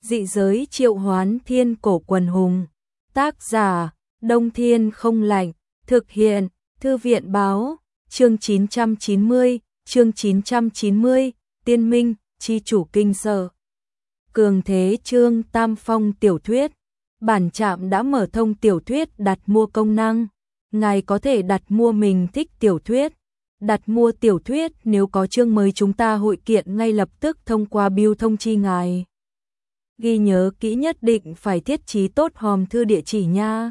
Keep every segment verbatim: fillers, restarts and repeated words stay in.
Dị giới triệu hoán thiên cổ quần hùng. Tác giả, Đông Thiên không lạnh. Thực hiện, Thư viện báo. Chương chín trăm chín mươi, chương chín trăm chín mươi, Tiên Minh, chi chủ kinh sợ. Cường thế Trương Tam Phong tiểu thuyết. Bản trạm đã mở thông tiểu thuyết đặt mua công năng. Ngài có thể đặt mua mình thích tiểu thuyết. Đặt mua tiểu thuyết nếu có chương mới chúng ta hội kiện ngay lập tức thông qua bưu thông chi ngài. Ghi nhớ kỹ nhất định phải thiết trí tốt hòm thư địa chỉ nha.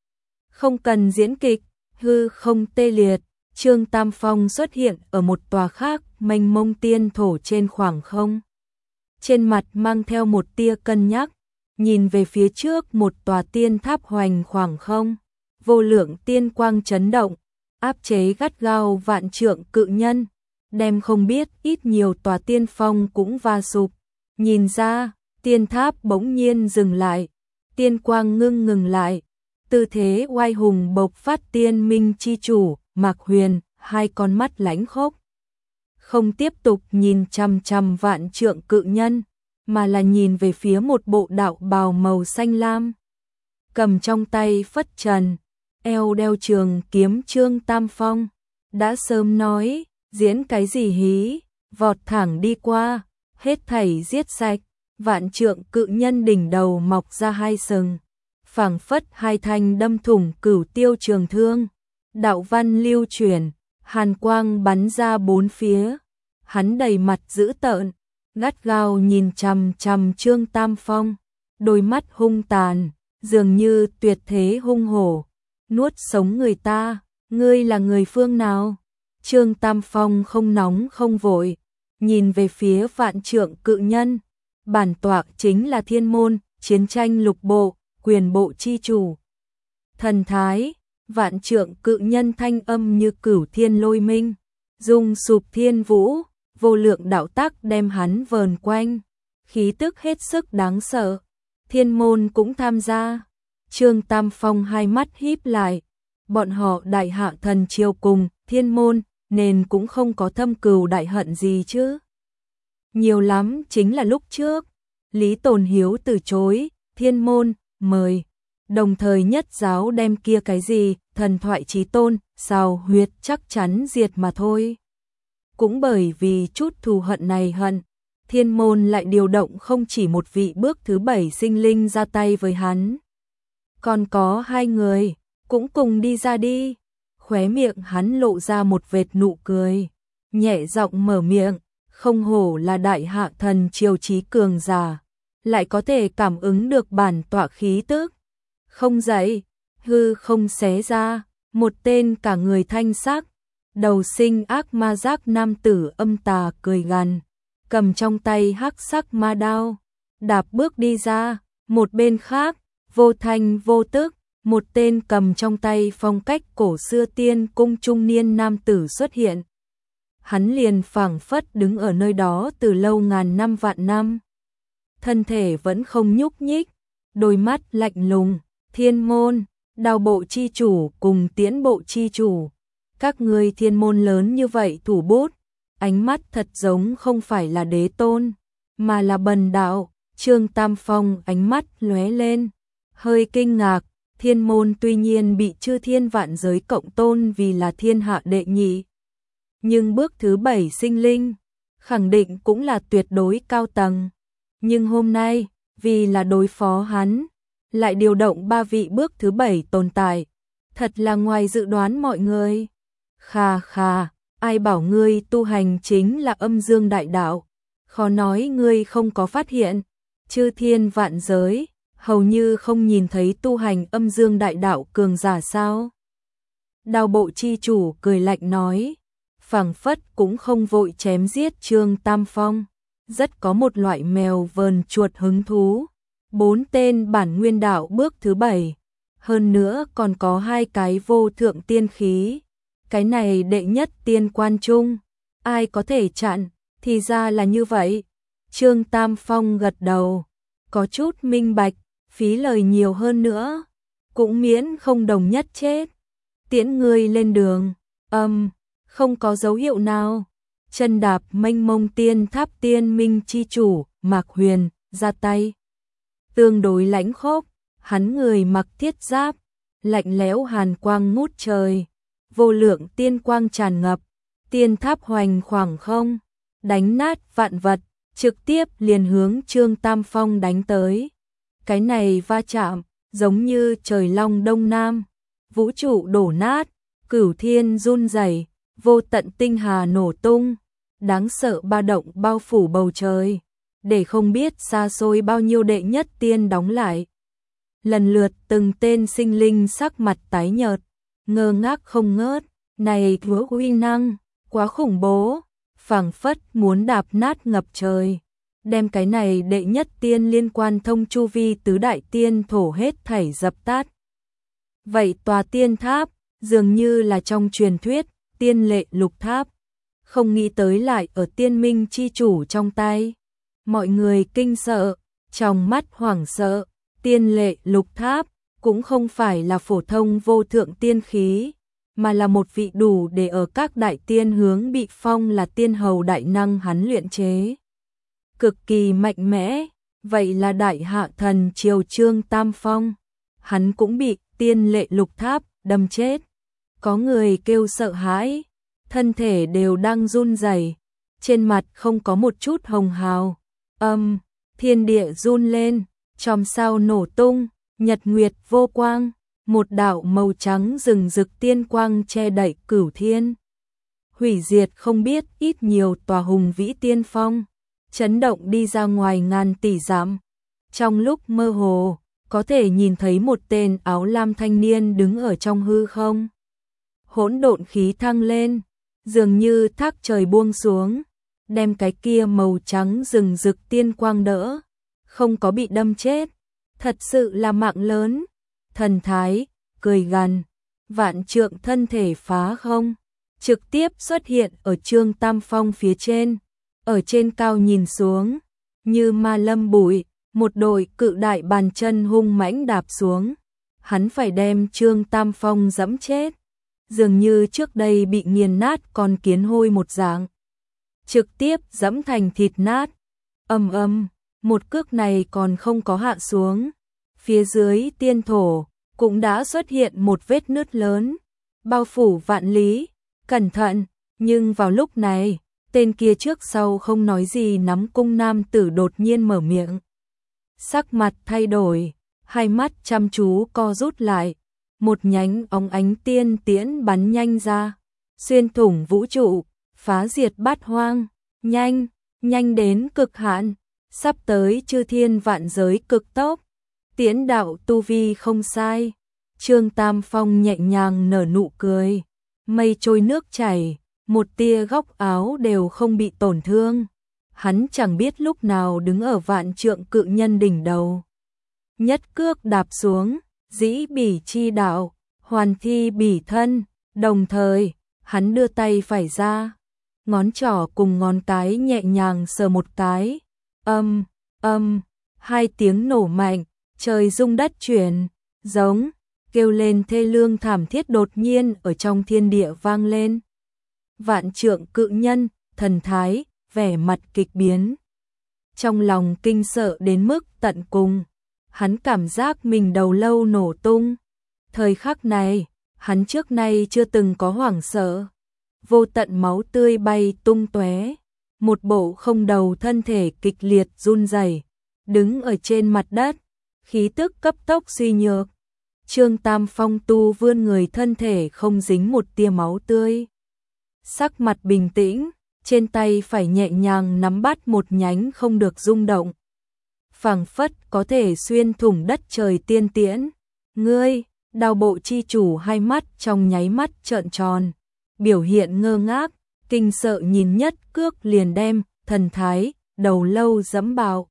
Không cần diễn kịch, hư không tê liệt, Trương Tam Phong xuất hiện ở một tòa khác mênh mông tiên thổ trên khoảng không. Trên mặt mang theo một tia cân nhắc, nhìn về phía trước một tòa tiên tháp hoành khoảng không, vô lượng tiên quang chấn động, áp chế gắt gao vạn trượng cự nhân, đem không biết ít nhiều tòa tiên phong cũng va sụp. Nhìn ra, tiên tháp bỗng nhiên dừng lại, tiên quang ngưng ngừng lại, tư thế oai hùng bộc phát tiên minh chi chủ, Mạc Huyền, hai con mắt lãnh khốc. Không tiếp tục nhìn chằm chằm vạn trượng cự nhân, mà là nhìn về phía một bộ đạo bào màu xanh lam. Cầm trong tay phất trần, eo đeo trường kiếm Trương Tam Phong. Đã sớm nói, diễn cái gì hí, vọt thẳng đi qua, hết thảy giết sạch. Vạn trượng cự nhân đỉnh đầu mọc ra hai sừng, phảng phất hai thanh đâm thủng cửu tiêu trường thương. Đạo văn lưu chuyển, hàn quang bắn ra bốn phía. Hắn đầy mặt dữ tợn, gắt gao nhìn chằm chằm Trương Tam Phong, đôi mắt hung tàn, dường như tuyệt thế hung hổ, nuốt sống người ta. Ngươi là người phương nào? Trương Tam Phong không nóng không vội, nhìn về phía vạn trượng cự nhân. Bản tọa chính là Thiên Môn, chiến tranh lục bộ, quyền bộ chi chủ. Thần thái, vạn trượng cự nhân thanh âm như cửu thiên lôi minh, rung sụp thiên vũ, vô lượng đạo tắc đem hắn vờn quanh, khí tức hết sức đáng sợ. Thiên Môn cũng tham gia. Trương Tam Phong hai mắt híp lại, bọn họ đại hạ thần triều cùng Thiên Môn nên cũng không có thâm cừu đại hận gì chứ. Nhiều lắm chính là lúc trước, Lý Tồn Hiếu từ chối, Thiên Môn, mời, đồng thời nhất giáo đem kia cái gì, thần thoại chí tôn, sao huyệt chắc chắn diệt mà thôi. Cũng bởi vì chút thù hận này hận, Thiên Môn lại điều động không chỉ một vị bước thứ bảy sinh linh ra tay với hắn. Còn có hai người, cũng cùng đi ra đi. Khóe miệng hắn lộ ra một vệt nụ cười, nhẹ giọng mở miệng. Không hổ là đại hạ thần triều chí cường giả, lại có thể cảm ứng được bản tọa khí tức. Không dậy, hư không xé ra, một tên cả người thanh sắc, đầu sinh ác ma giác nam tử âm tà cười gằn, cầm trong tay hắc sắc ma đao, đạp bước đi ra. Một bên khác, vô thanh vô tức, một tên cầm trong tay phong cách cổ xưa tiên cung trung niên nam tử xuất hiện. Hắn liền phảng phất đứng ở nơi đó từ lâu ngàn năm vạn năm. Thân thể vẫn không nhúc nhích, đôi mắt lạnh lùng. Thiên Môn, đao bộ chi chủ cùng tiễn bộ chi chủ. Các ngươi Thiên Môn lớn như vậy thủ bút, ánh mắt thật giống không phải là đế tôn, mà là bần đạo. Trương Tam Phong ánh mắt lóe lên, hơi kinh ngạc. Thiên Môn tuy nhiên bị chư thiên vạn giới cộng tôn vì là thiên hạ đệ nhị, nhưng bước thứ bảy sinh linh, khẳng định cũng là tuyệt đối cao tầng. Nhưng hôm nay, vì là đối phó hắn, lại điều động ba vị bước thứ bảy tồn tại. Thật là ngoài dự đoán mọi người. Khà khà, ai bảo ngươi tu hành chính là âm dương đại đạo. Khó nói ngươi không có phát hiện, chư thiên vạn giới, hầu như không nhìn thấy tu hành âm dương đại đạo cường giả sao? Đao bộ chi chủ cười lạnh nói, phảng phất cũng không vội chém giết Trương Tam Phong, rất có một loại mèo vờn chuột hứng thú. Bốn tên bản nguyên đạo bước thứ bảy, hơn nữa còn có hai cái vô thượng tiên khí. Cái này đệ nhất tiên quan trung, ai có thể chặn, thì ra là như vậy. Trương Tam Phong gật đầu, có chút minh bạch, phí lời nhiều hơn nữa, cũng miễn không đồng nhất chết. Tiễn ngươi lên đường, âm. Um, Không có dấu hiệu nào. Chân đạp mênh mông tiên tháp tiên minh chi chủ, Mạc Huyền, ra tay. tương đối lãnh khốc, hắn người mặc thiết giáp, lạnh lẽo hàn quang ngút trời, vô lượng tiên quang tràn ngập, tiên tháp hoành khoảng không, đánh nát vạn vật, trực tiếp liền hướng Trương Tam Phong đánh tới. Cái này va chạm, giống như trời long đông nam, vũ trụ đổ nát, cửu thiên run rẩy, vô tận tinh hà nổ tung, đáng sợ ba động bao phủ bầu trời, để không biết xa xôi bao nhiêu đệ nhất tiên đóng lại. Lần lượt từng tên sinh linh sắc mặt tái nhợt, ngơ ngác không ngớt, này chúa uy năng, quá khủng bố, phảng phất muốn đạp nát ngập trời, đem cái này đệ nhất tiên liên quan thông chu vi tứ đại tiên thổ hết thảy dập tắt. Vậy tòa tiên tháp, dường như là trong truyền thuyết, tiên lệ lục tháp, không nghĩ tới lại ở tiên minh chi chủ trong tay. Mọi người kinh sợ, trong mắt hoảng sợ, tiên lệ lục tháp cũng không phải là phổ thông vô thượng tiên khí, mà là một vị đủ để ở các đại tiên hướng bị phong là tiên hầu đại năng hắn luyện chế. Cực kỳ mạnh mẽ, vậy là đại hạ thần triều Trương Tam Phong, hắn cũng bị tiên lệ lục tháp đâm chết. Có người kêu sợ hãi, thân thể đều đang run rẩy, trên mặt không có một chút hồng hào. Âm, thiên địa run lên, chòm sao nổ tung, nhật nguyệt vô quang, một đạo màu trắng rừng rực tiên quang che đậy cửu thiên. Hủy diệt không biết ít nhiều tòa hùng vĩ tiên phong, chấn động đi ra ngoài ngàn tỷ dặm. Trong lúc mơ hồ, có thể nhìn thấy một tên áo lam thanh niên đứng ở trong hư không. Hỗn độn khí thăng lên, dường như thác trời buông xuống, đem cái kia màu trắng rừng rực tiên quang đỡ, không có bị đâm chết, thật sự là mạng lớn. Thần thái, cười gằn, vạn trượng thân thể phá không, trực tiếp xuất hiện ở Trương Tam Phong phía trên, ở trên cao nhìn xuống, như ma lâm bụi, một đội cự đại bàn chân hung mãnh đạp xuống, hắn phải đem Trương Tam Phong dẫm chết, dường như trước đây bị nghiền nát con kiến hôi một dạng, trực tiếp dẫm thành thịt nát. Ầm ầm, một cước này còn không có hạ xuống, phía dưới tiên thổ cũng đã xuất hiện một vết nứt lớn, bao phủ vạn lý. Cẩn thận, nhưng vào lúc này, tên kia trước sau không nói gì nắm cung nam tử đột nhiên mở miệng. Sắc mặt thay đổi, hai mắt chăm chú co rút lại, một nhánh óng ánh tiên tiễn bắn nhanh ra, xuyên thủng vũ trụ, phá diệt bát hoang, nhanh, nhanh đến cực hạn, sắp tới chư thiên vạn giới cực tốc. Tiễn đạo tu vi không sai, Trương Tam Phong nhẹ nhàng nở nụ cười, mây trôi nước chảy, một tia góc áo đều không bị tổn thương. Hắn chẳng biết lúc nào đứng ở vạn trượng cự nhân đỉnh đầu. Nhất cước đạp xuống, dĩ bỉ chi đạo, hoàn thi bỉ thân, đồng thời, hắn đưa tay phải ra, ngón trỏ cùng ngón cái nhẹ nhàng sờ một cái, âm, âm, hai tiếng nổ mạnh, trời rung đất chuyển, giống, kêu lên thê lương thảm thiết đột nhiên ở trong thiên địa vang lên. Vạn trượng cự nhân, thần thái, vẻ mặt kịch biến. Trong lòng kinh sợ đến mức tận cùng, hắn cảm giác mình đầu lâu nổ tung. Thời khắc này, hắn trước nay chưa từng có hoảng sợ. Vô tận máu tươi bay tung tóe, một bộ không đầu thân thể kịch liệt run rẩy, đứng ở trên mặt đất, khí tức cấp tốc suy nhược. Trương Tam Phong tu vươn người thân thể không dính một tia máu tươi. Sắc mặt bình tĩnh, trên tay phải nhẹ nhàng nắm bắt một nhánh không được rung động. Phảng phất có thể xuyên thủng đất trời tiên tiễn. Ngươi, Đao bộ chi chủ hai mắt trong nháy mắt trợn tròn, biểu hiện ngơ ngác, kinh sợ nhìn nhất cước liền đem, thần thái, đầu lâu dẫm bạo.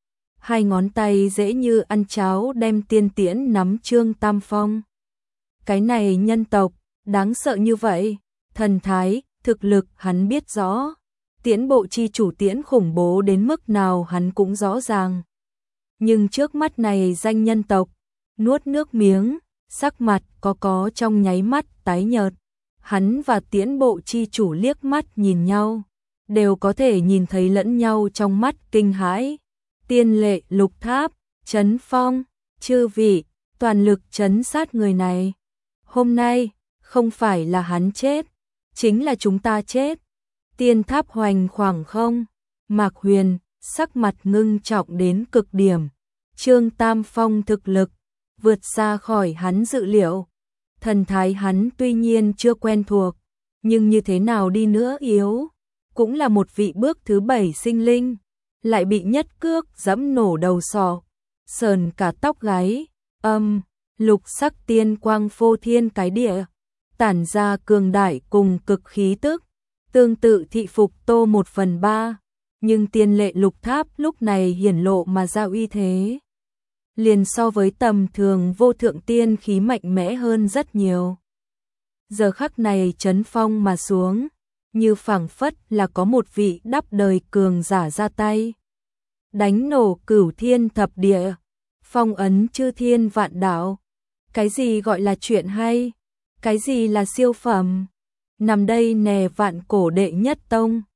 Hai ngón tay dễ như ăn cháo đem tiên tiễn nắm Trương Tam Phong. Cái này nhân tộc, đáng sợ như vậy, thần thái, thực lực hắn biết rõ, tiễn bộ chi chủ tiễn khủng bố đến mức nào hắn cũng rõ ràng. Nhưng trước mắt này danh nhân tộc, nuốt nước miếng, sắc mặt có có trong nháy mắt tái nhợt. Hắn và tiễn bộ chi chủ liếc mắt nhìn nhau, đều có thể nhìn thấy lẫn nhau trong mắt kinh hãi. Tiên lệ lục tháp, Trấn Phong, chư vị, toàn lực trấn sát người này. Hôm nay, không phải là hắn chết, chính là chúng ta chết. Tiên tháp hoành khoảng không, Mạc Huyền, sắc mặt ngưng trọng đến cực điểm. Trương Tam Phong thực lực, vượt xa khỏi hắn dự liệu. Thần thái hắn tuy nhiên chưa quen thuộc, nhưng như thế nào đi nữa yếu, cũng là một vị bước thứ bảy sinh linh, lại bị nhất cước giẫm nổ đầu sọ, sờn cả tóc gáy, âm, lục sắc tiên quang phô thiên cái địa, tản ra cường đại cùng cực khí tức, tương tự thị phục tô một phần ba, nhưng tiên lệ lục tháp lúc này hiển lộ mà ra uy thế. Liền so với tầm thường vô thượng tiên khí mạnh mẽ hơn rất nhiều. Giờ khắc này Trấn Phong mà xuống, như phảng phất là có một vị đắp đời cường giả ra tay. Đánh nổ cửu thiên thập địa, phong ấn chư thiên vạn đạo. Cái gì gọi là chuyện hay? Cái gì là siêu phẩm? Nằm đây nè vạn cổ đệ nhất tông.